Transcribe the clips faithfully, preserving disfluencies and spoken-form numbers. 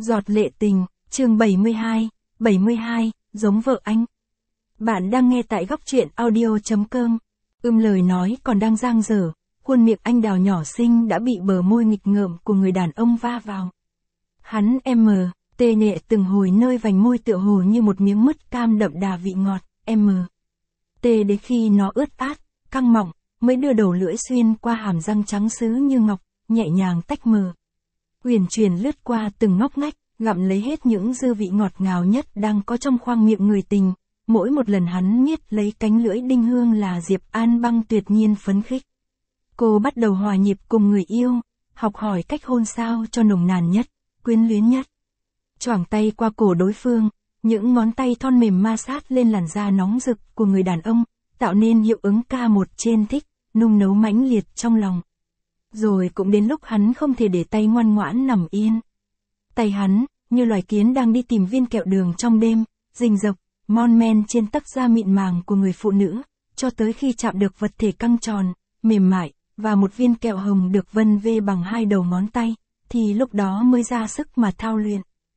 Giọt lệ tình, chương bảy mươi hai, bảy mươi hai, giống vợ anh. Bạn đang nghe tại góc truyện audio.com. Ưm lời nói còn đang dang dở, khuôn miệng anh đào nhỏ xinh đã bị bờ môi nghịch ngợm của người đàn ông va vào. Hắn em mờ, tê nhẹ từng hồi nơi vành môi tựa hồ như một miếng mứt cam đậm đà vị ngọt, em mờ. Tê đến khi nó ướt át, căng mọng, mới đưa đầu lưỡi xuyên qua hàm răng trắng sứ như ngọc, nhẹ nhàng tách mờ. Uyển chuyển lướt qua từng ngóc ngách, gặm lấy hết những dư vị ngọt ngào nhất đang có trong khoang miệng người tình. Mỗi một lần hắn miết lấy cánh lưỡi đinh hương là Diệp An Băng tuyệt nhiên phấn khích. Cô bắt đầu hòa nhịp cùng người yêu, học hỏi cách hôn sao cho nồng nàn nhất, quyến luyến nhất. Choàng tay qua cổ đối phương, những ngón tay thon mềm ma sát lên làn da nóng rực của người đàn ông, tạo nên hiệu ứng ca một trên thích, nung nấu mãnh liệt trong lòng. Rồi cũng đến lúc hắn không thể để tay ngoan ngoãn nằm yên. Tay hắn, như loài kiến đang đi tìm viên kẹo đường trong đêm, rình rập, mon men trên tấc da mịn màng của người phụ nữ, cho tới khi chạm được vật thể căng tròn, mềm mại, và một viên kẹo hồng được vân vê bằng hai đầu ngón tay, thì lúc đó mới ra sức mà thao luyện.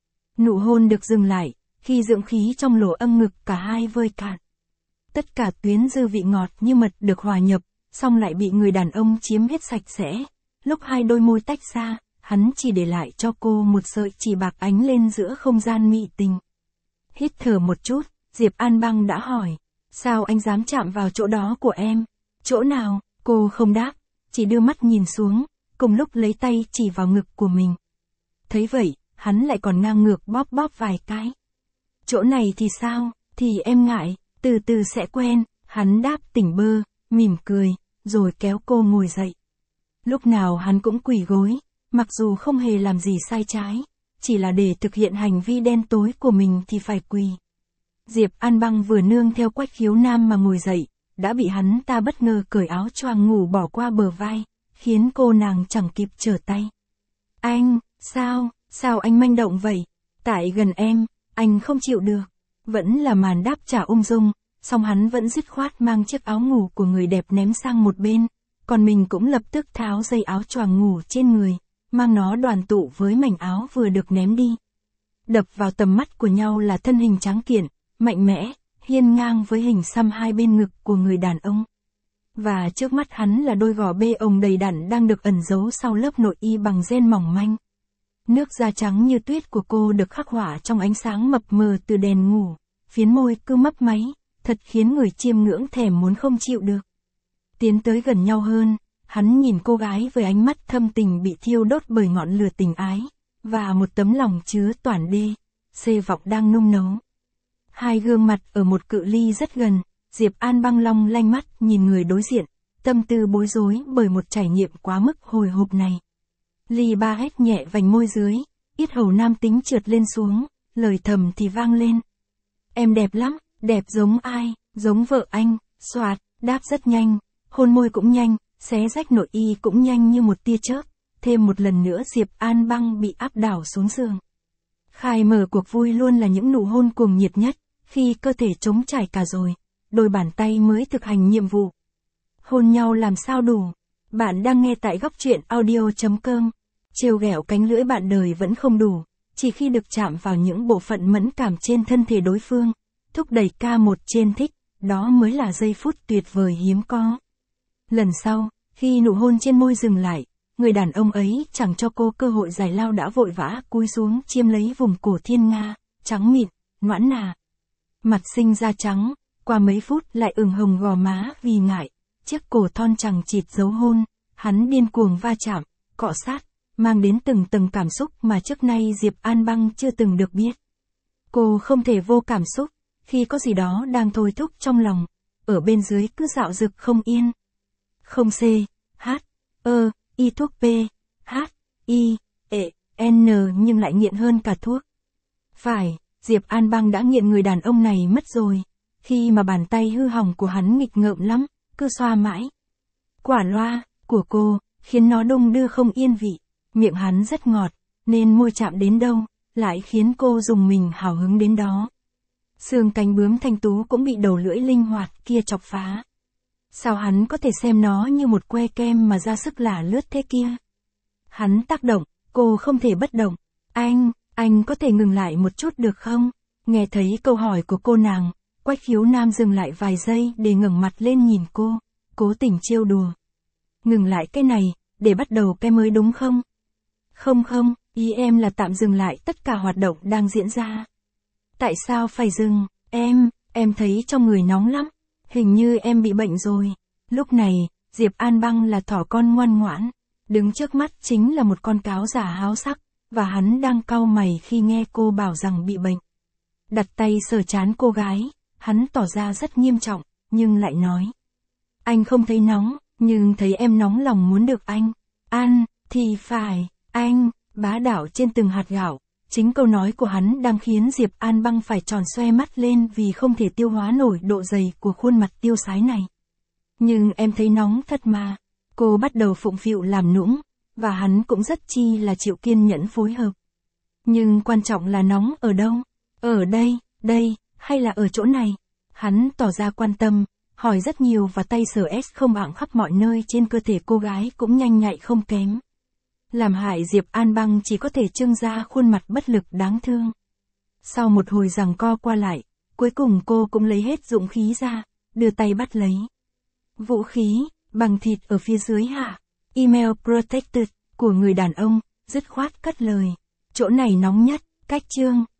Nụ hôn được dừng lại, khi dưỡng khí trong lỗ âm ngực cả hai vơi cạn. Tất cả tuyến dư vị ngọt như mật được hòa nhập, xong lại bị người đàn ông chiếm hết sạch sẽ. Lúc hai đôi môi tách ra, hắn chỉ để lại cho cô một sợi chỉ bạc ánh lên giữa không gian mị tình. Hít thở một chút, Diệp An Băng đã hỏi, sao anh dám chạm vào chỗ đó của em? Chỗ nào? Cô không đáp, chỉ đưa mắt nhìn xuống, cùng lúc lấy tay chỉ vào ngực của mình. Thấy vậy, hắn lại còn ngang ngược bóp bóp vài cái. Chỗ này thì sao? Thì em ngại, từ từ sẽ quen, hắn đáp tỉnh bơ, mỉm cười, rồi kéo cô ngồi dậy. Lúc nào hắn cũng quỳ gối, mặc dù không hề làm gì sai trái, chỉ là để thực hiện hành vi đen tối của mình thì phải quỳ. Diệp An Băng vừa nương theo Quách Khiếu Nam mà ngồi dậy, đã bị hắn ta bất ngờ cởi áo choàng ngủ bỏ qua bờ vai, khiến cô nàng chẳng kịp trở tay. Anh, sao, sao anh manh động vậy? Tại gần em, anh không chịu được. Vẫn là màn đáp trả ung dung, song hắn vẫn dứt khoát mang chiếc áo ngủ của người đẹp ném sang một bên, còn mình cũng lập tức tháo dây áo choàng ngủ trên người, mang nó đoàn tụ với mảnh áo vừa được ném đi. Đập vào tầm mắt của nhau là thân hình tráng kiện, mạnh mẽ, hiên ngang với hình xăm hai bên ngực của người đàn ông. Và trước mắt hắn là đôi gò bê ồng đầy đặn đang được ẩn giấu sau lớp nội y bằng ren mỏng manh. Nước da trắng như tuyết của cô được khắc họa trong ánh sáng mập mờ từ đèn ngủ, phiến môi cứ mấp máy, thật khiến người chiêm ngưỡng thèm muốn không chịu được. Tiến tới gần nhau hơn, hắn nhìn cô gái với ánh mắt thâm tình bị thiêu đốt bởi ngọn lửa tình ái, và một tấm lòng chứa toản đê, xê vọng đang nung nấu. Hai gương mặt ở một cự ly rất gần, Diệp An Băng long lanh mắt nhìn người đối diện, tâm tư bối rối bởi một trải nghiệm quá mức hồi hộp này. Ly ba hét nhẹ vành môi dưới, yết hầu nam tính trượt lên xuống, lời thầm thì vang lên. Em đẹp lắm, đẹp giống ai, giống vợ anh, xoạt, đáp rất nhanh, hôn môi cũng nhanh, xé rách nội y cũng nhanh như một tia chớp, thêm một lần nữa Diệp An Băng bị áp đảo xuống giường. Khai mở cuộc vui luôn là những nụ hôn cuồng nhiệt nhất, khi cơ thể trống trải cả rồi, đôi bàn tay mới thực hành nhiệm vụ. Hôn nhau làm sao đủ? Bạn đang nghe tại góc truyện audio.com. Trêu ghẹo cánh lưỡi bạn đời vẫn không đủ, chỉ khi được chạm vào những bộ phận mẫn cảm trên thân thể đối phương, thúc đẩy ca một trên thích, đó mới là giây phút tuyệt vời hiếm có. Lần sau, khi nụ hôn trên môi dừng lại, người đàn ông ấy chẳng cho cô cơ hội giải lao đã vội vã cúi xuống chiêm lấy vùng cổ thiên nga, trắng mịn, nõn nà. Mặt xinh da trắng, qua mấy phút lại ửng hồng gò má vì ngại, chiếc cổ thon chằng chịt dấu hôn, hắn điên cuồng va chạm, cọ sát, mang đến từng tầng cảm xúc mà trước nay Diệp An Băng chưa từng được biết. Cô không thể vô cảm xúc, khi có gì đó đang thôi thúc trong lòng, ở bên dưới cứ dạo dực không yên. Không C, H, ơ, y thuốc P, H, I, E, N nhưng lại nghiện hơn cả thuốc. Phải, Diệp An Băng đã nghiện người đàn ông này mất rồi, khi mà bàn tay hư hỏng của hắn nghịch ngợm lắm, cứ xoa mãi. Quả loa, của cô, khiến nó đung đưa không yên vị, miệng hắn rất ngọt, nên môi chạm đến đâu, lại khiến cô dùng mình hào hứng đến đó. Xương cánh bướm thanh tú cũng bị đầu lưỡi linh hoạt kia chọc phá. Sao hắn có thể xem nó như một que kem mà ra sức lả lướt thế kia? Hắn tác động, cô không thể bất động. Anh, Anh có thể ngừng lại một chút được không? Nghe thấy câu hỏi của cô nàng, Quách Khiếu Nam dừng lại vài giây để ngẩng mặt lên nhìn cô, cố tình trêu đùa. Ngừng lại cái này, để bắt đầu cái mới đúng không? Không không, ý em là tạm dừng lại tất cả hoạt động đang diễn ra. Tại sao phải dừng, em, em thấy trong người nóng lắm, hình như em bị bệnh rồi. Lúc này, Diệp An Băng là thỏ con ngoan ngoãn, đứng trước mắt chính là một con cáo giả háo sắc, và hắn đang cau mày khi nghe cô bảo rằng bị bệnh. Đặt tay sờ trán cô gái, hắn tỏ ra rất nghiêm trọng, nhưng lại nói. Anh không thấy nóng, nhưng thấy em nóng lòng muốn được anh. An, thì phải, anh, bá đạo trên từng hạt gạo. Chính câu nói của hắn đang khiến Diệp An Băng phải tròn xoe mắt lên vì không thể tiêu hóa nổi độ dày của khuôn mặt tiêu sái này. Nhưng em thấy nóng thật mà. Cô bắt đầu phụng phịu làm nũng, và hắn cũng rất chi là chịu kiên nhẫn phối hợp. Nhưng quan trọng là nóng ở đâu? Ở đây, đây, hay là ở chỗ này? Hắn tỏ ra quan tâm, hỏi rất nhiều và tay sờ ét không ảng khắp mọi nơi trên cơ thể cô gái cũng nhanh nhạy không kém. Làm hại Diệp An Băng chỉ có thể trưng ra khuôn mặt bất lực đáng thương. Sau một hồi giằng co qua lại, cuối cùng cô cũng lấy hết dũng khí ra, đưa tay bắt lấy. Vũ khí, bằng thịt ở phía dưới hả? Email protected, của người đàn ông, dứt khoát cất lời. Chỗ này nóng nhất, cách chương.